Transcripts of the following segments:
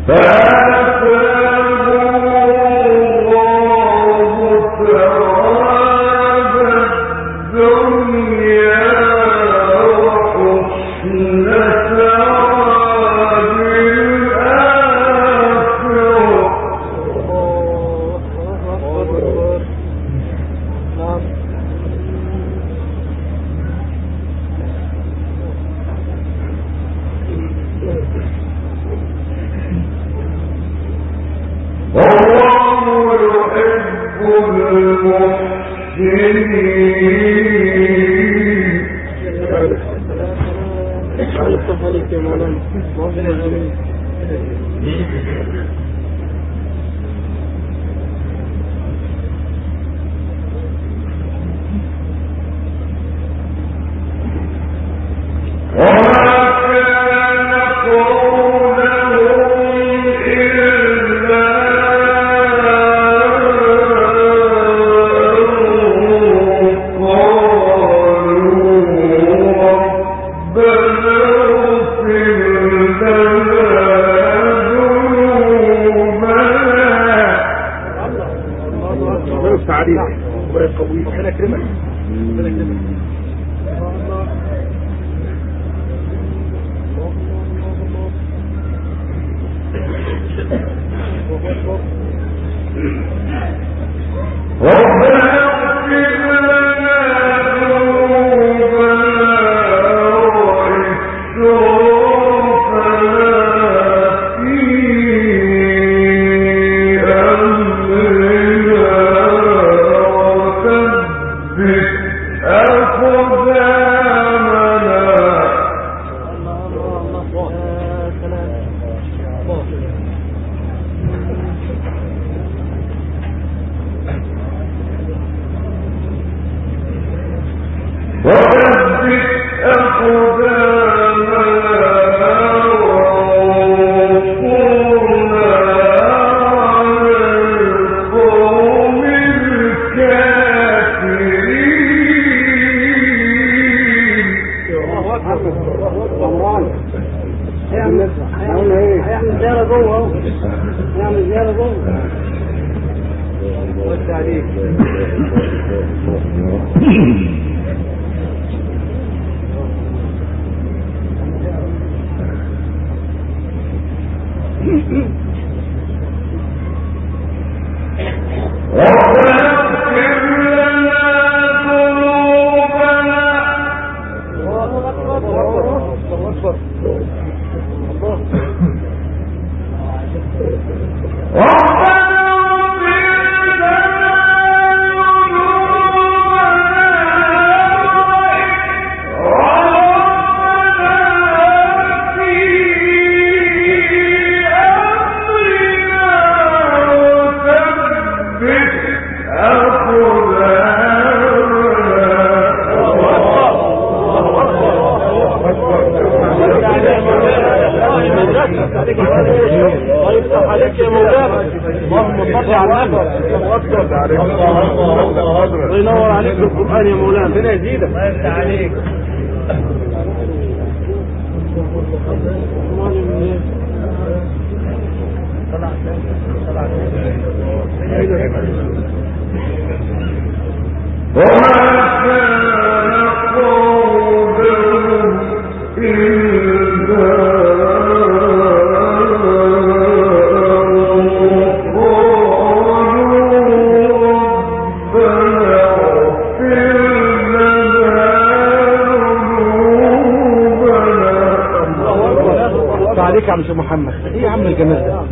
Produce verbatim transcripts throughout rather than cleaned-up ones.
عليك يا عم محمد. ايه يا عم الجمال ده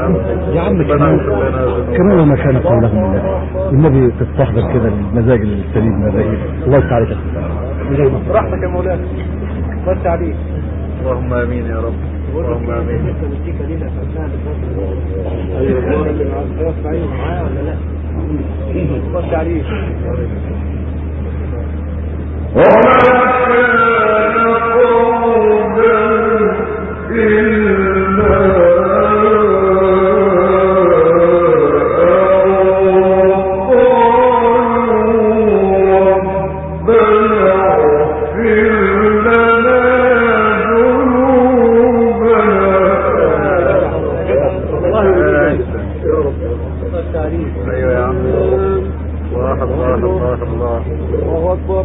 يا عم؟ كمان كمان ما كان قولهم النبي تستحضر كده المزاج السليم الرئيس. الله يفتح عليك براحتك يا مولانا. بس عليك. اللهم امين يا رب. اللهم امين. معايا ولا لا؟ بس عليك. وسع عليك. ايوه يا عم. الله الله الله الله الله اكبر.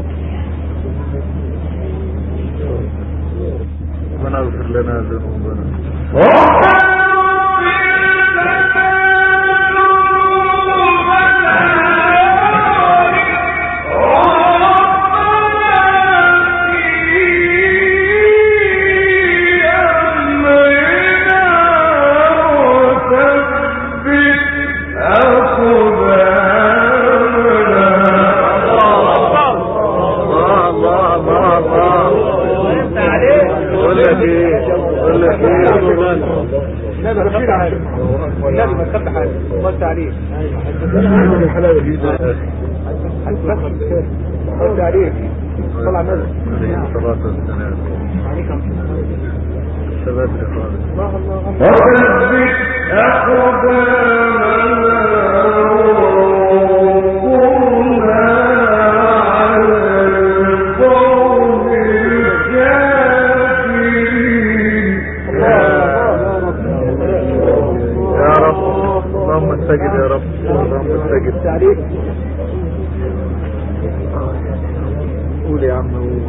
ربنا اغفر لنا ذنوبنا. النبي ما تخبي حاجه. وسع عليك. وسع عليك. طلع النبي عليه الصلاة والسلام. ثبات خالص. الله الله استجد يا رب. اللهم استجد. عليك. قول يا عم قول.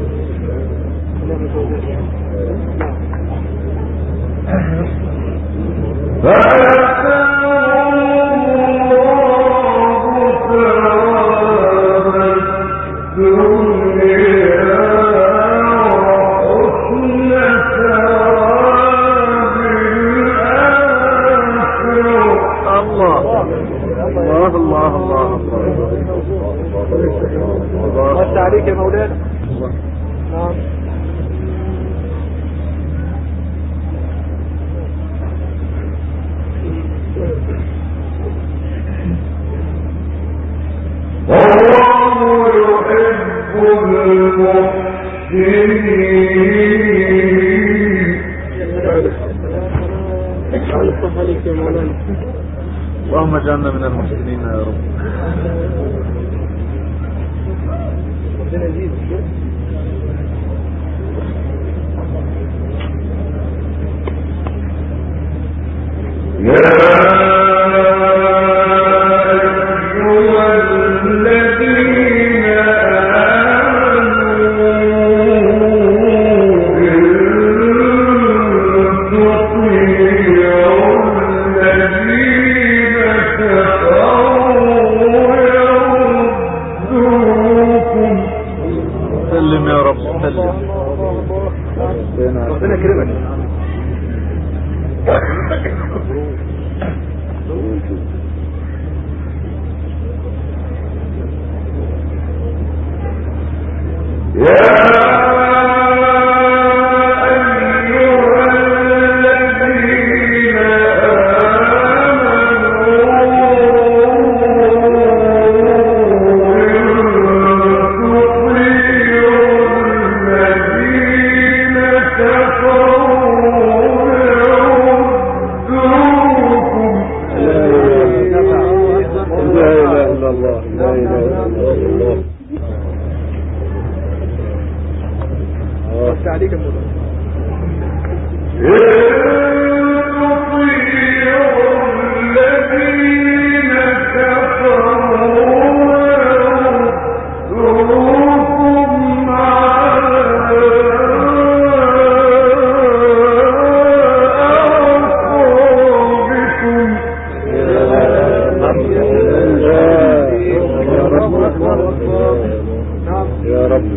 وسع عليك يا مولانا. نعم. والله يحب المحسنين. عليك يا مولانا. اللهم اجعلنا من المحسنين يا رب. ربنا يزيد. سلم يا رب سلم. ربنا يكرمك. عليك الموضوع. يا رب.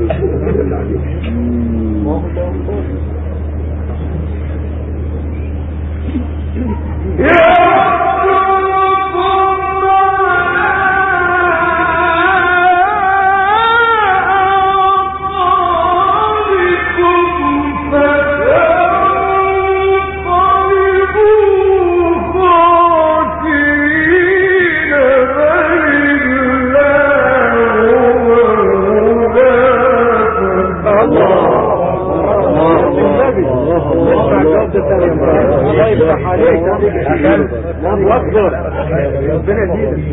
الله يفتح عليك. الله اكبر. ربنا يزيدك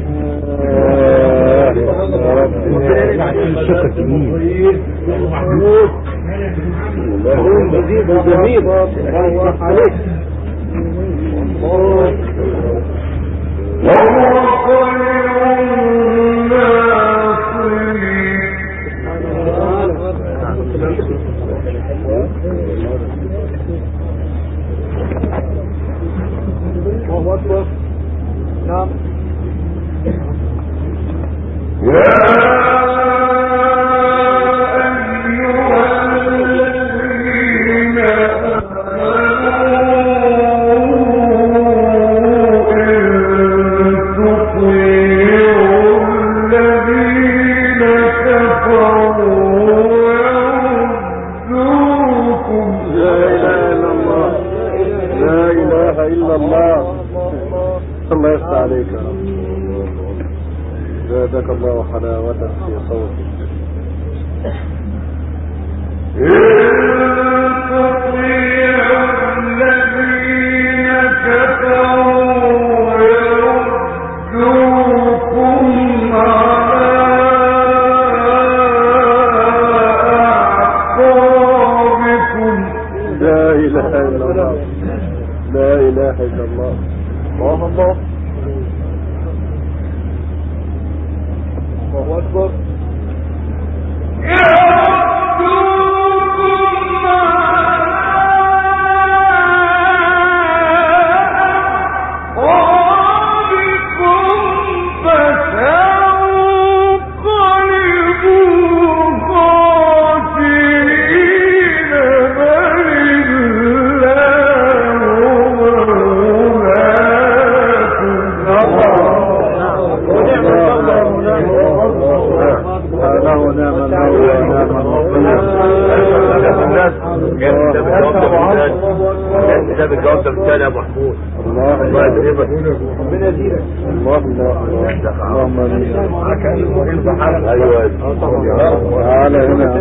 يا رب. الشكر جميل. الله يزيد جميل. الله عليك. الله اله الا الله. الله يفتح عليك يا رب. زادك الله حلاوة في صوتك. لا اله الا الله. لا اله الا الله. الله الله الله اكبر. كتاب الجواب ده بتاعي يا ابو حمود. الله الله يكرمك. ربنا يزيدك. الله الله اللهم امين. ايوه تعالى هنا.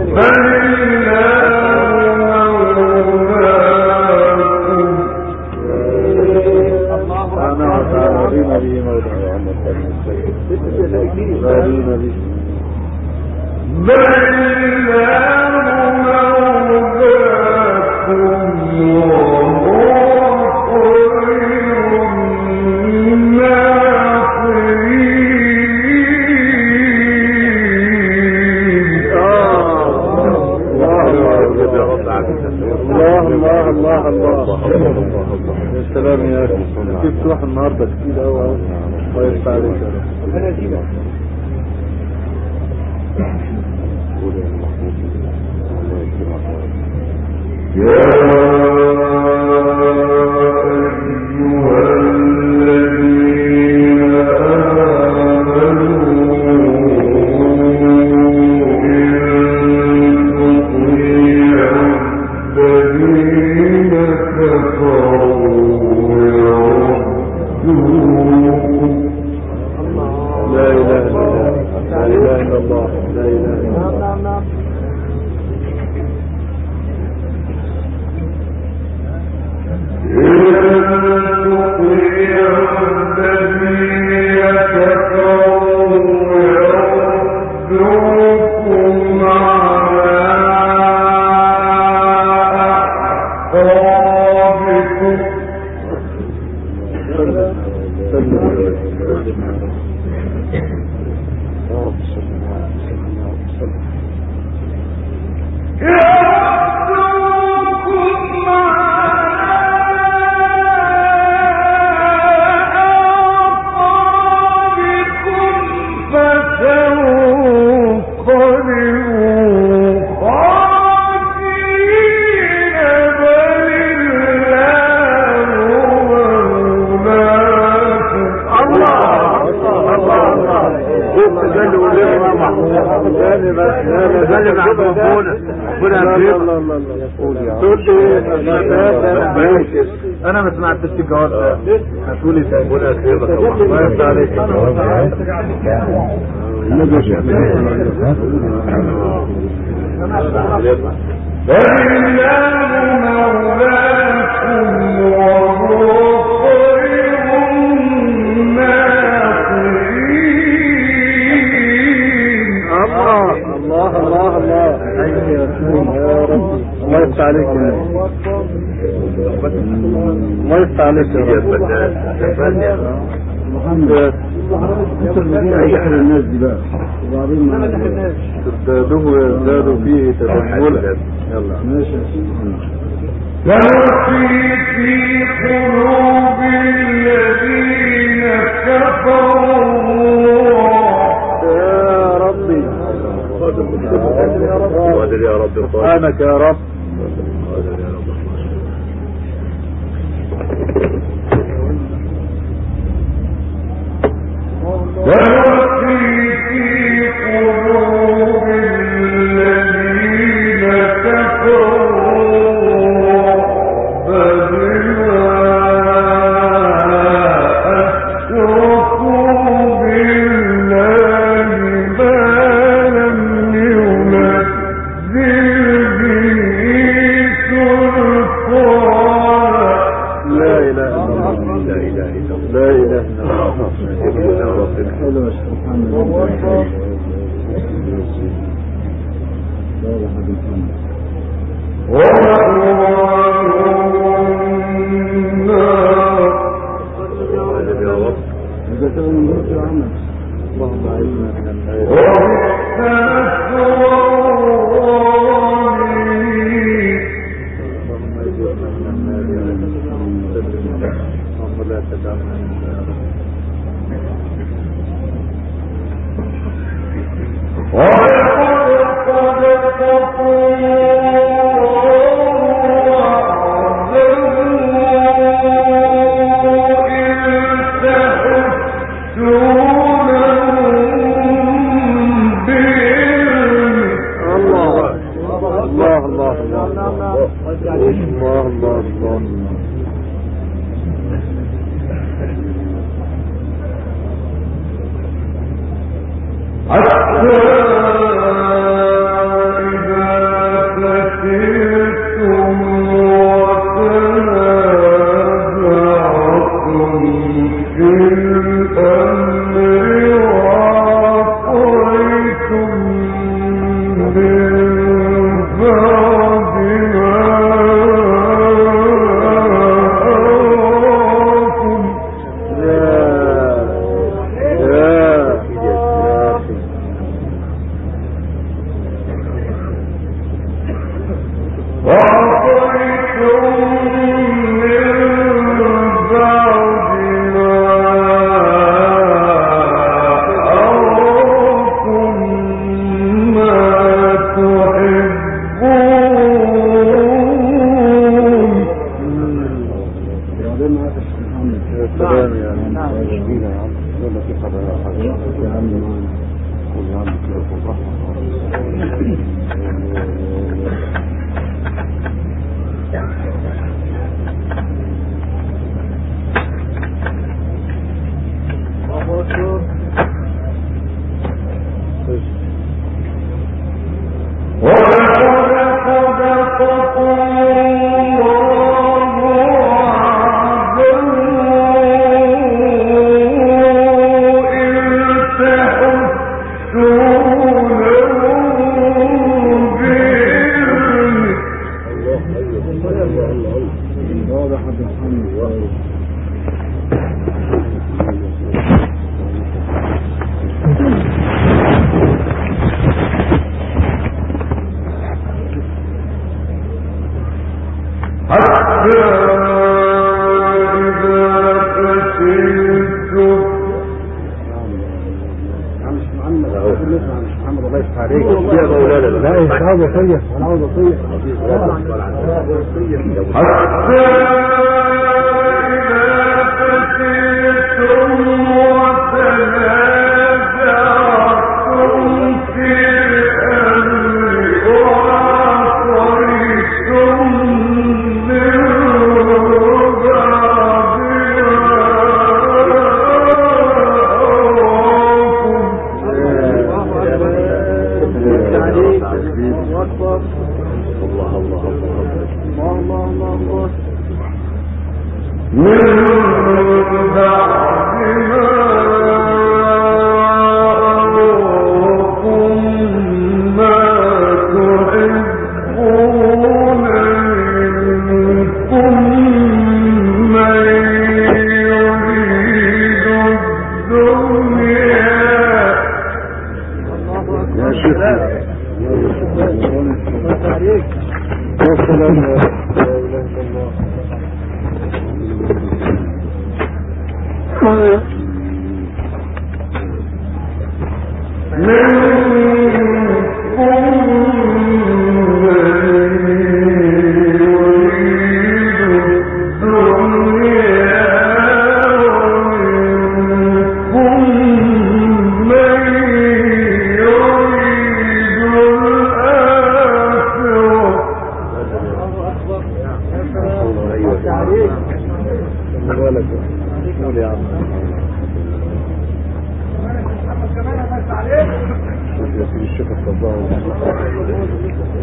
انا وتعالى به مولانا محمد به. الله الله الله الله. يا سلام يا اخي، كيف تروح النهارده كتير قوي قوي. الله يفتح عليك يا رب. ربنا يزيدك. انا ما سمعتش الجواب ده. هتقولي تاني. ربنا يكرمك. الله يفتح عليك. الله الله الله. يا رب الله يفتح عليك. الله يفتح عليك يا رب. محمد اي احد الناس دي بقى وبعدين ما تزدادوا يزدادوا فيه تدخلا. يلا ماشي. وفي في قلوب الذين كفروا يا ربي. قادر يا رب. سبحانك يا رب. وفي في قلوب الذين كفروا فبما اله الا الله لا اله الا الله لا اله الا الله حلو سبحان الله اللهم اعنا من اللهم لا تدعنا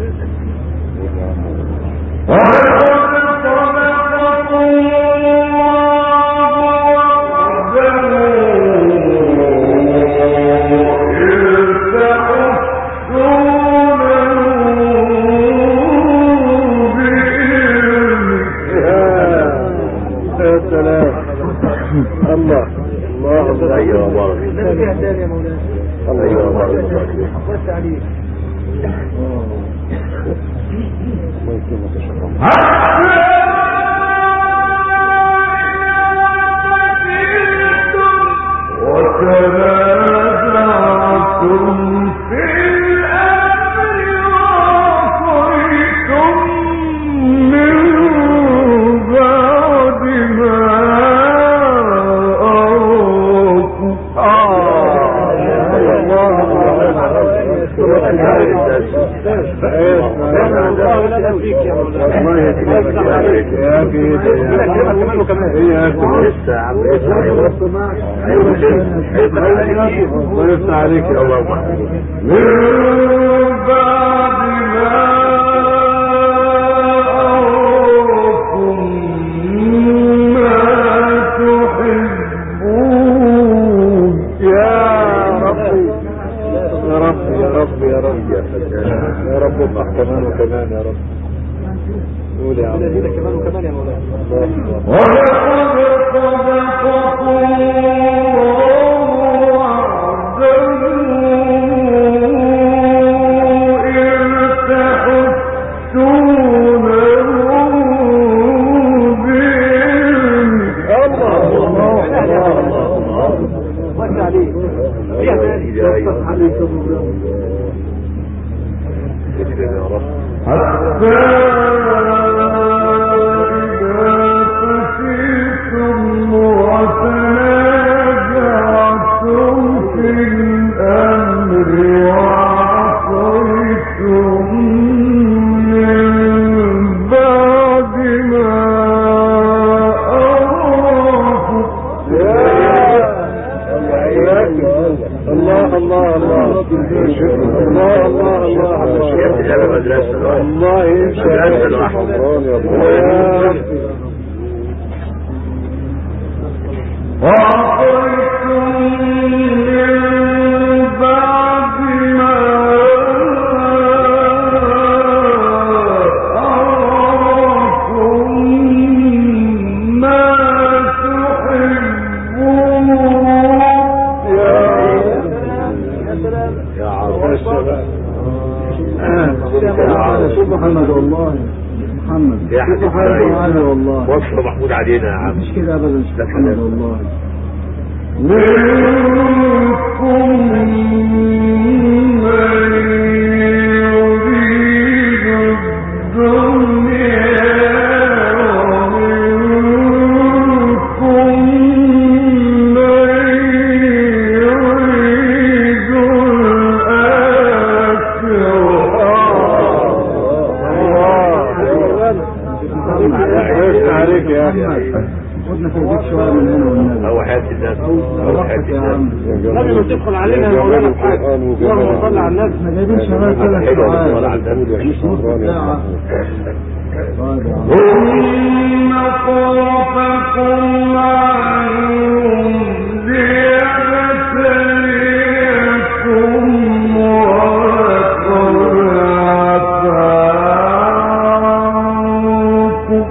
وَلَقَدْ خَلَقَكُمْ الله الله ايوه بارك لا فيها تاني يا مولانا. ايوه بارك بس عليك. وتنازعتم في الأمر وعصيتم من بعد ما أراكم. ويفتح عليك يا الله. من بعد ما أراكم ما تحبون. يا ربي يا ربي يا ربي يا ربي يا رب افتح كمان وكمان يا رب. قول يا عم. كمان وكمان يا مولانا. ولقد صدقكم محمد والله محمد يا حبيبي والله وصف محمود علينا يا عم. مش كده ابدا محمد والله. منكم من يريد الدنيا ومنكم من يريد الآخرة. عليك يا أحمد. خدنا في البيت شوية من هنا والنبي. هو حياة الناس هو حياة الناس. قبل ما تدخل علينا يا مولانا بحاجة اللهم صل على النبي. احنا جايبين شباب ثلاث ساعات مش نص ساعة. ثم طرفكم عنهم ليبتليكم ولقد عفا عنكم.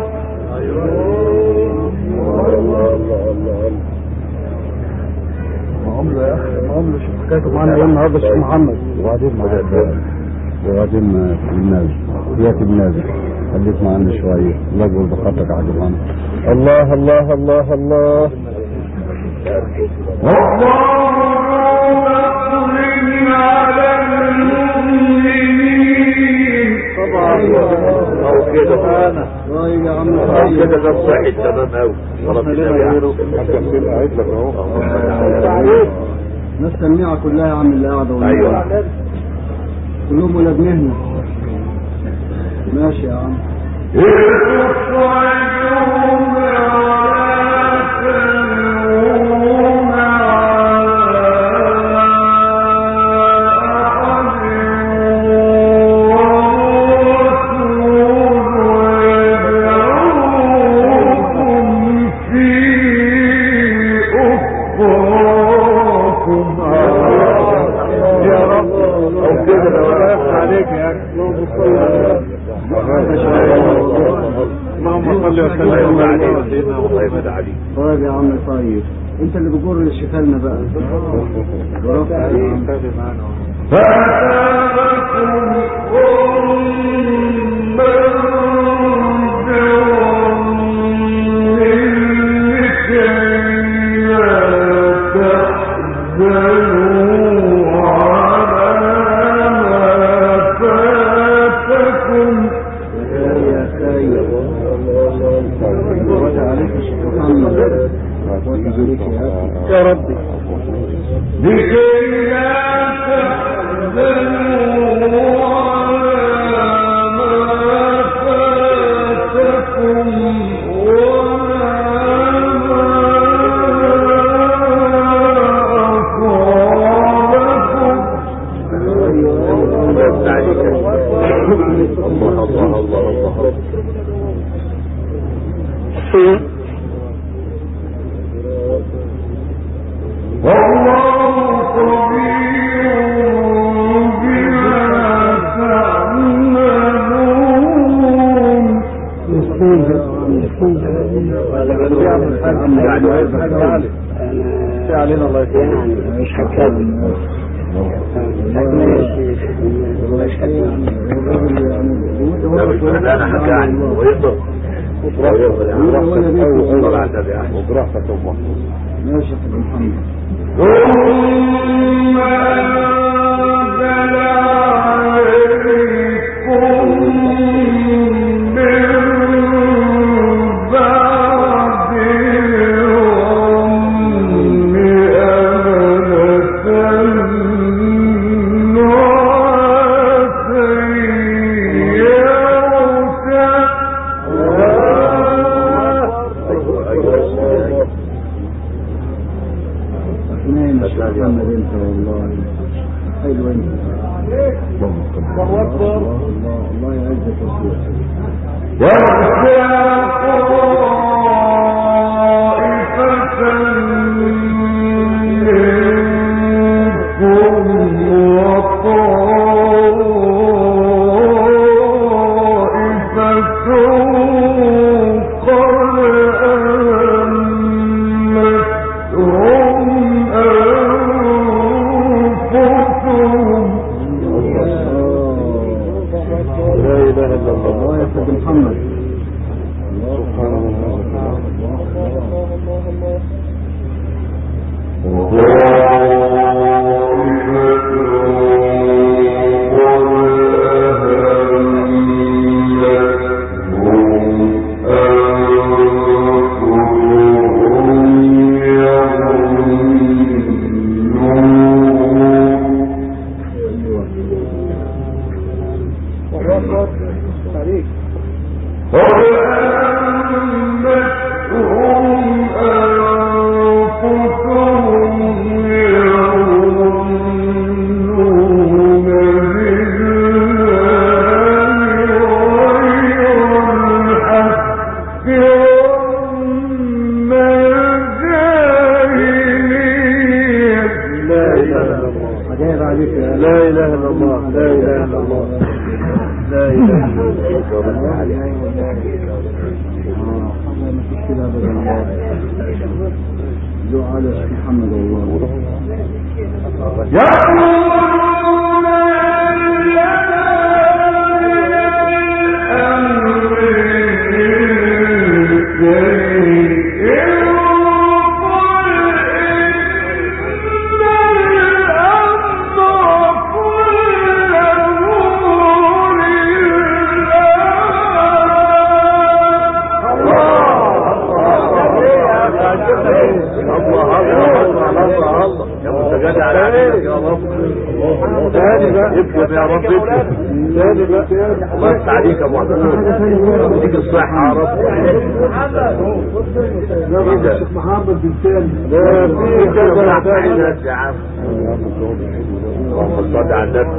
عمرو يا أخي عمرو شوف حكايته معانا إيه النهارده الشيخ محمد. وبعدين وبعدين الناس ياتي الناس خليك معنا شوية. الله يقول بخاطرك على جبهان. الله الله الله الله. طبعا او كده طيب يا عم او كده ده صحي تمام قوي. خلاص ناس سميعة كلها يا عم اللي قاعدة. ايوه كلهم ولاد مهنة. ماشي يا عم. اللهم صل وسلم على سيدنا محمد. عليك. طيب يا عم طيب انت اللي بتجر الشفالنا بقى. برافو عليك. يا ربي لكي لا تحزنوا علينا الله يسلمك. مش هتكلم انا حكى عني ويقدر ويقدر على النبي احمد وبراحتك يا محمد. ماشي يا محمد. محمد بن سالم لا في كذا الناس يا عم اللهم صل على النبي.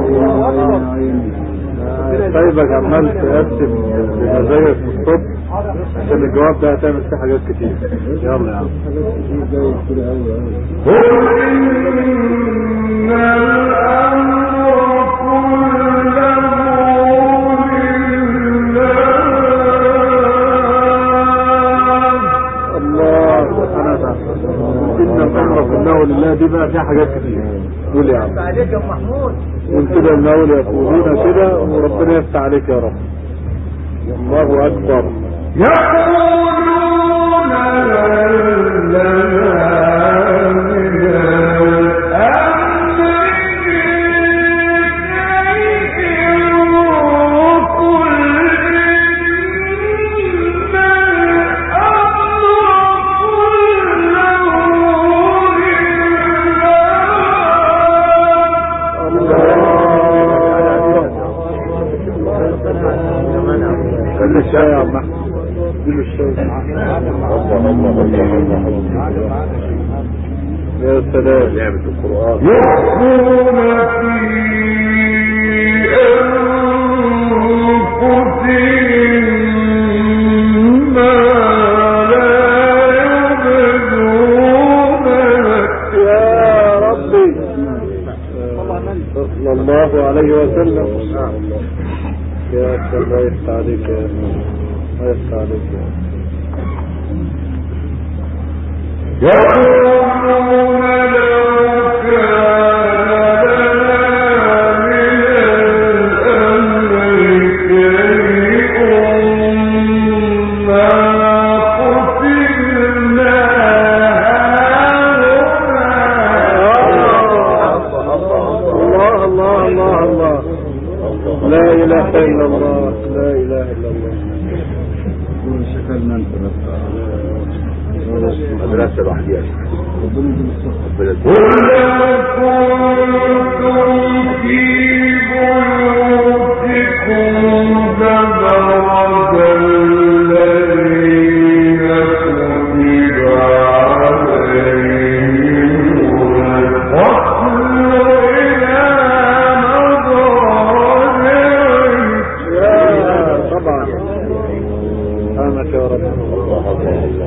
طيبك عمال تقسم بمزايا في الصبح عشان الجواب ده هتعمل فيه حاجات كتير. يلا يا عم. الأمر لله دي بقى فيها حاجات كتير. قول يا عم. عليك يا محمود. قول كده من أول يقولون كده وربنا يفتح عليك يا رب. الله أكبر. يقولون الشاي يا عم احمد. اديله الشاي. الله الله الله الله. يا سلام. لعبة القرآن. يخفون في أنفسهم ما لا يبدون يا ربي صلى الله عليه وسلم. يا الله يفتح عليك يا الله يفتح عليك يا يقولون لو كان لنا من الأمر شيء ما قتلنا الله الله الله الله. لا إله إلا الله. لا إله إلا الله. مدرسة الوحدية. قل لو كنتم في بيوتكم لبرز الذين كتب عليهم القتل إلى مضاجعهم. طبعا سبحانك يا رب. الله الله الله.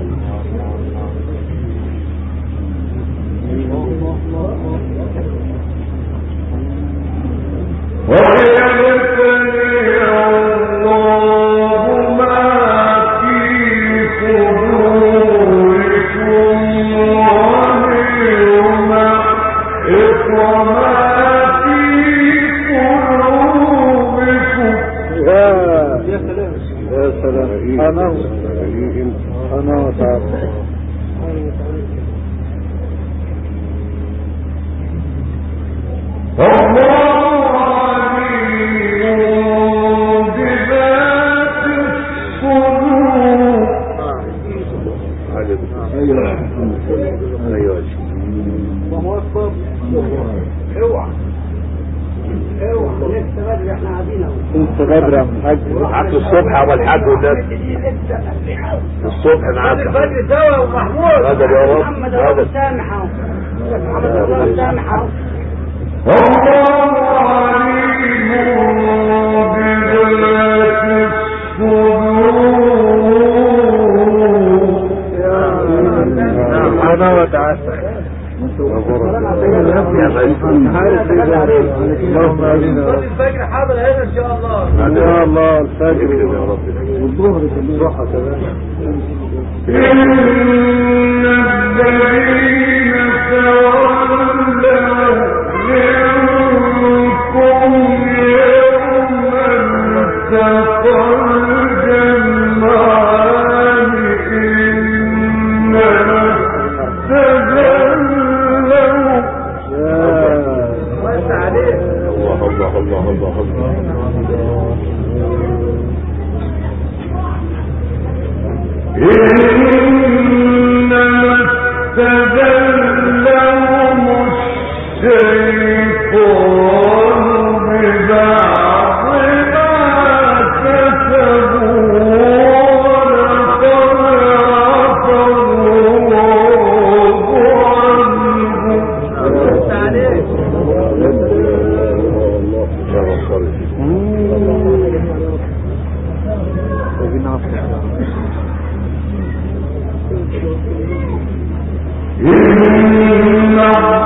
ويبتلي الله ما في صدوركم ويمحق ما في قلوبكم. يا سلام يا سلام. أنا أنا وتعالى. الله عليم بذات الصدور. أيوة أيوة. الله أكبر. اوعى اوعى لسه بدري احنا قاعدين اهو. لسه بدري يا حاج. حتى الصبح اول حاج والناس الصبح معاك الفجر سوا ومحمود. هذا يا رب. محمد ابو سامح اهو. محمد ابو سامح اهو. الله عليم بذات الصدور. أنا وتعالى. اللهم علينا. الفجر حاضر هنا ان شاء الله. يا الله الفجر يا رب. والظهر في الصحة كمان. إن الذين تولوا منكم يوم التقى الجمعان إنما استزلوا. وسع عليك. الله الله الله الله الله. إنما استزلهم الشيطان ببعض ما كسبوا ولقد عفا الله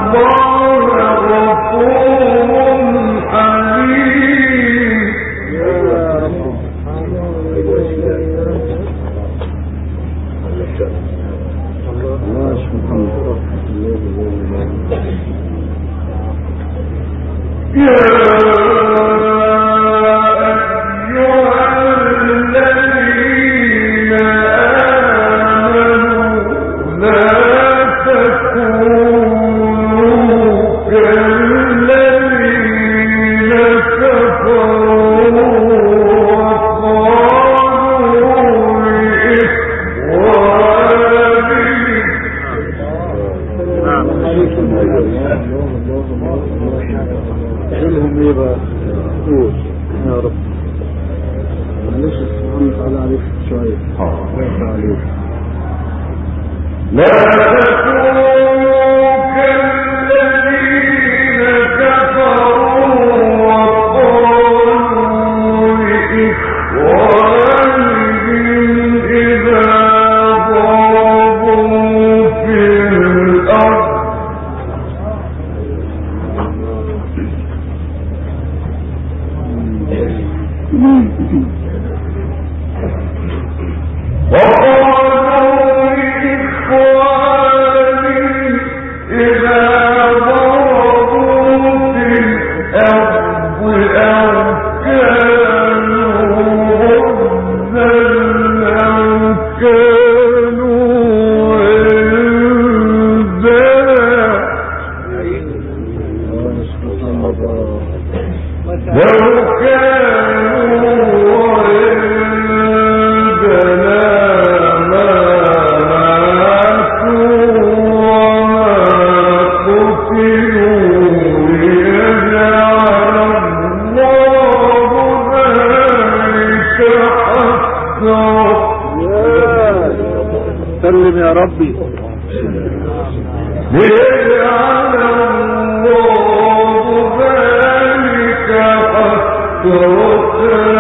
سلم يا ربي. ليجعل الله ذلك حسرة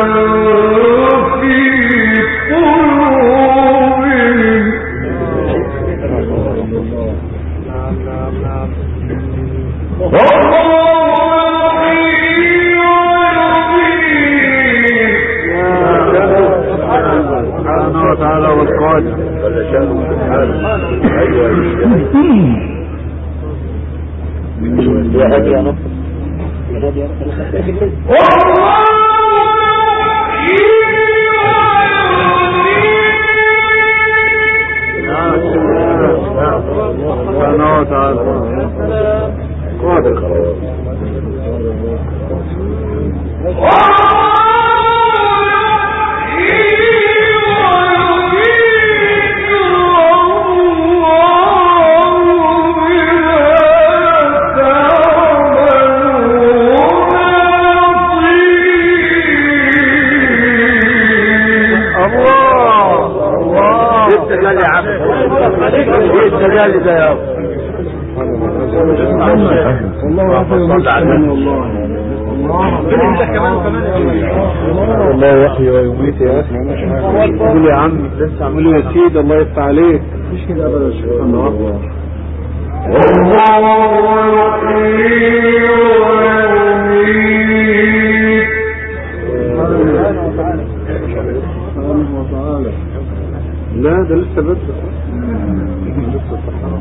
في قلوبهم. سبحانه وتعالى والقادر ولا شأنه سبحانه. أيوة يا هادي يا نصر يا هادي يا سبحانه وتعالى قادر. استجال يا عم ايه استجال ده يا ابو والله صلى على النبي. الله يحيي ويميت يا اخي. قول يا عم قول يا سيدي الله يفتح عليك. مفيش كده ابدا. سبحان الله. سبحانه وتعالى. لا ده لسه بدري. لسه سبحان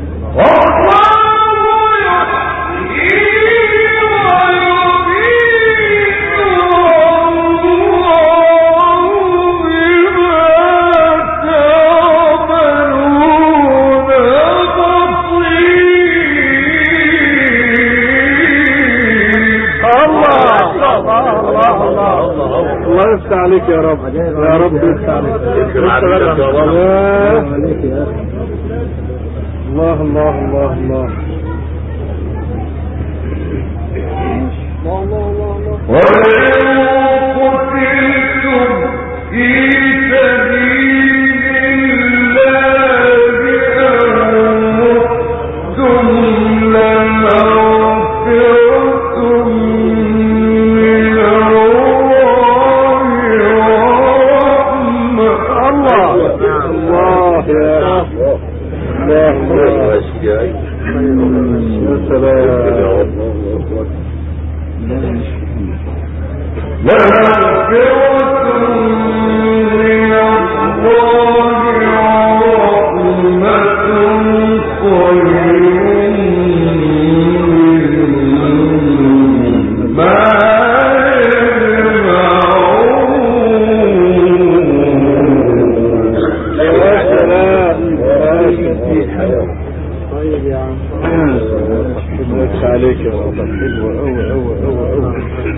الله يفتح عليك يا رب. يا رب يفتح عليك. الله الله الله الله. يا سلام. عليك يا رب. حلوة أوي أوي أوي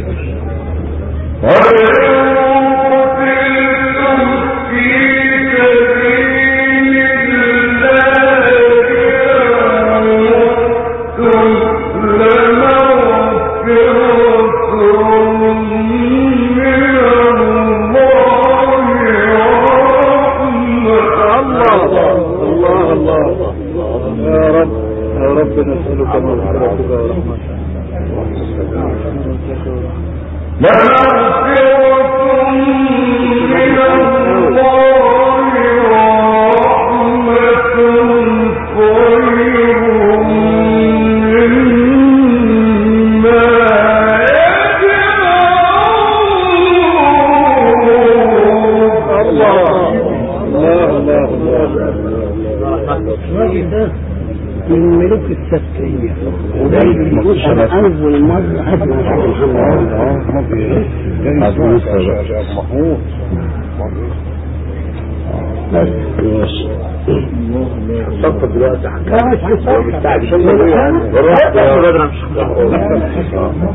الله الله يا رب يا رب نسألك مغفرتك ورحمتك. من ملوك التسكية ودايما يقول أنا أول مرة أسمع محمود بس صفت دلوقتي حاجة لا مش هيصفت مستعد والرحت يا بدر مش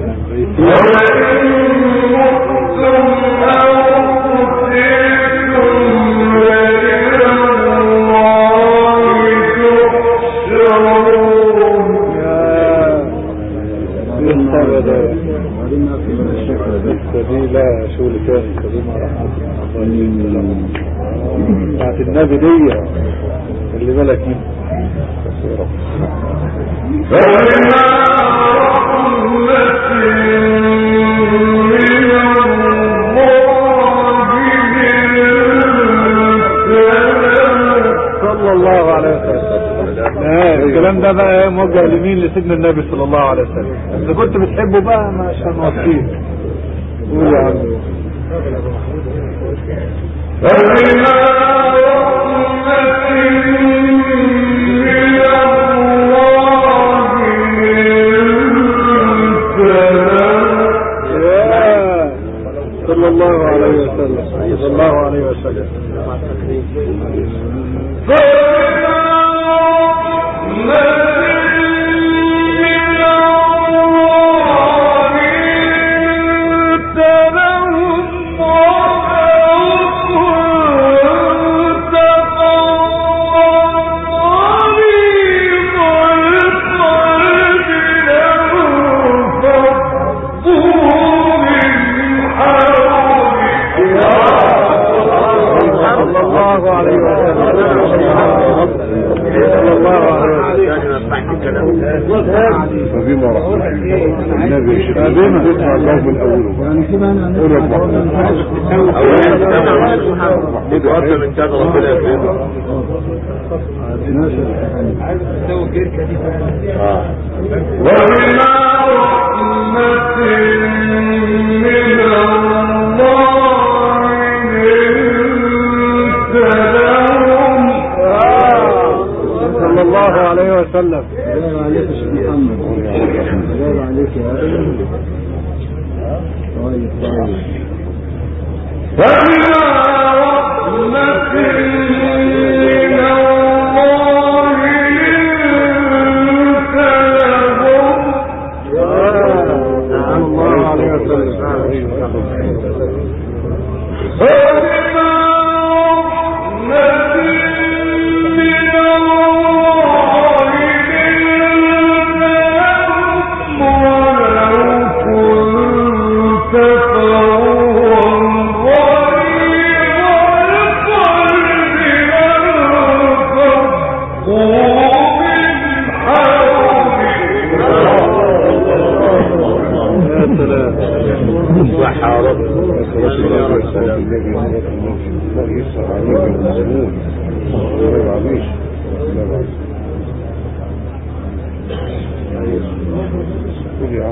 لا شغل ثاني كريمة رحمة الله بتاعت النبي دي اللي بالك منه صلى الله عليه وسلم. الكلام ده بقى موجه لمين؟ لسيدنا النبي صلى الله عليه وسلم. اذا كنت بتحبه بقى مش هنوصيه. قول يا عم. صلى الله عليه وسلم صلى الله عليه وسلم. فبما رحمة النبي شفاء بما الله من أوله يعني كمان أولا محمود وقت من كان ربنا يفهمه وبما رحمة من الله صلى الله عليه وسلم. جاب عليك يا شيخ محمد جاب عليك يا أخي. طيب طيب وبما رحمة من الله لنت لهم. صلى الله عليه وسلم.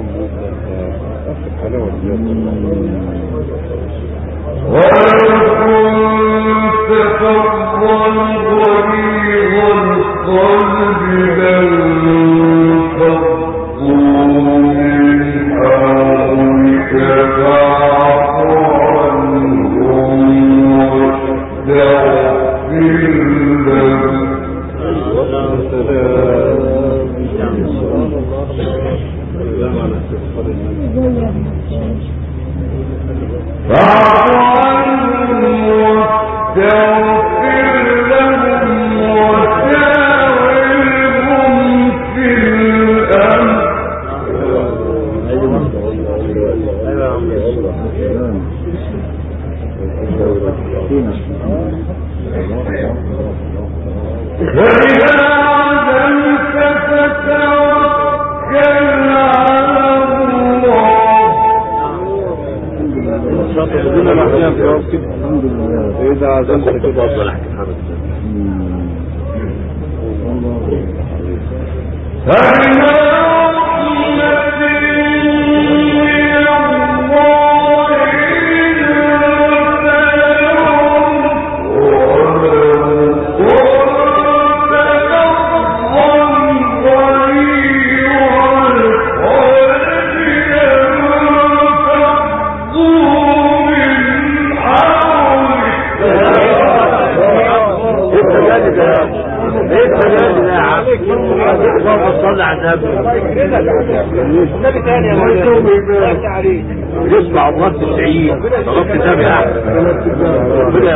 يسمع الله التسعين طلب كتابها ربنا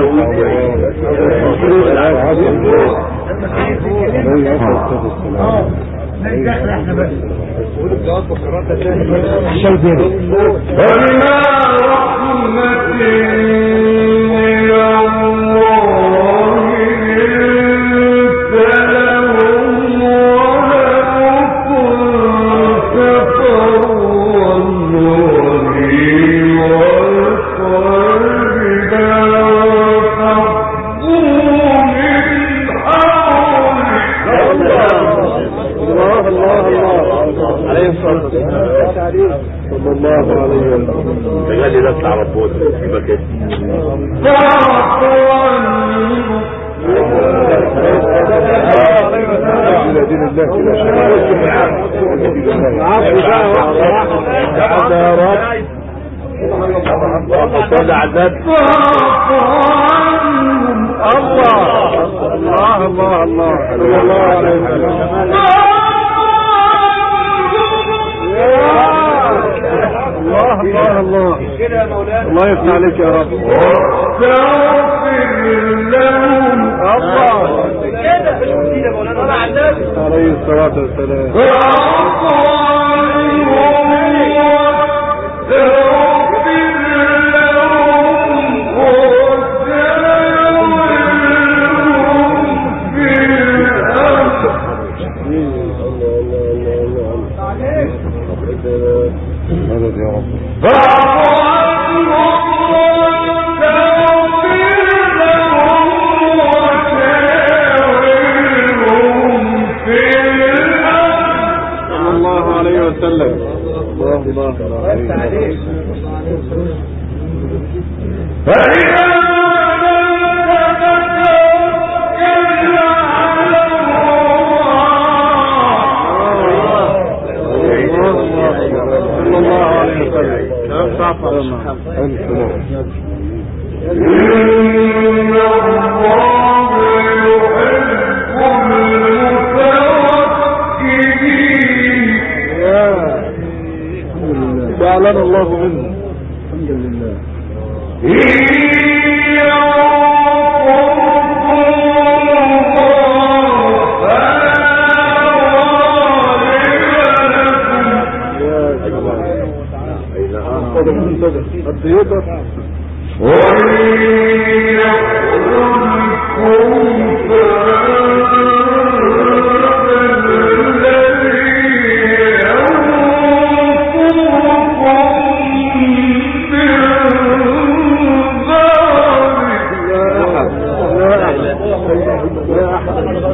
الله يفتح عليك يا رب. عليه الصلاة والسلام. أعلن الله منه. الحمد لله.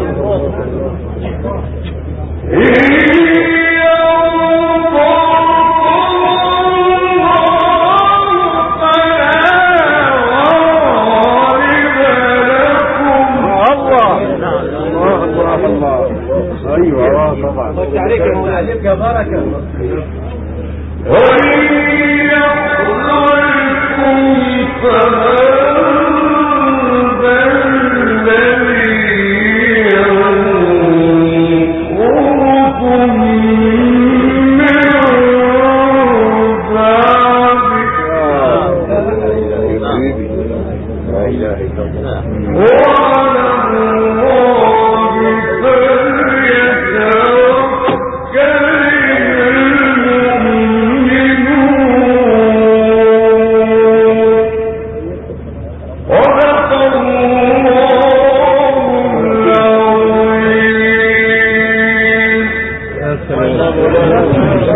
إن ايوه اه طبعا. خش عليك يا مولانا، عليك يا بركه. وإن يحضركم فمن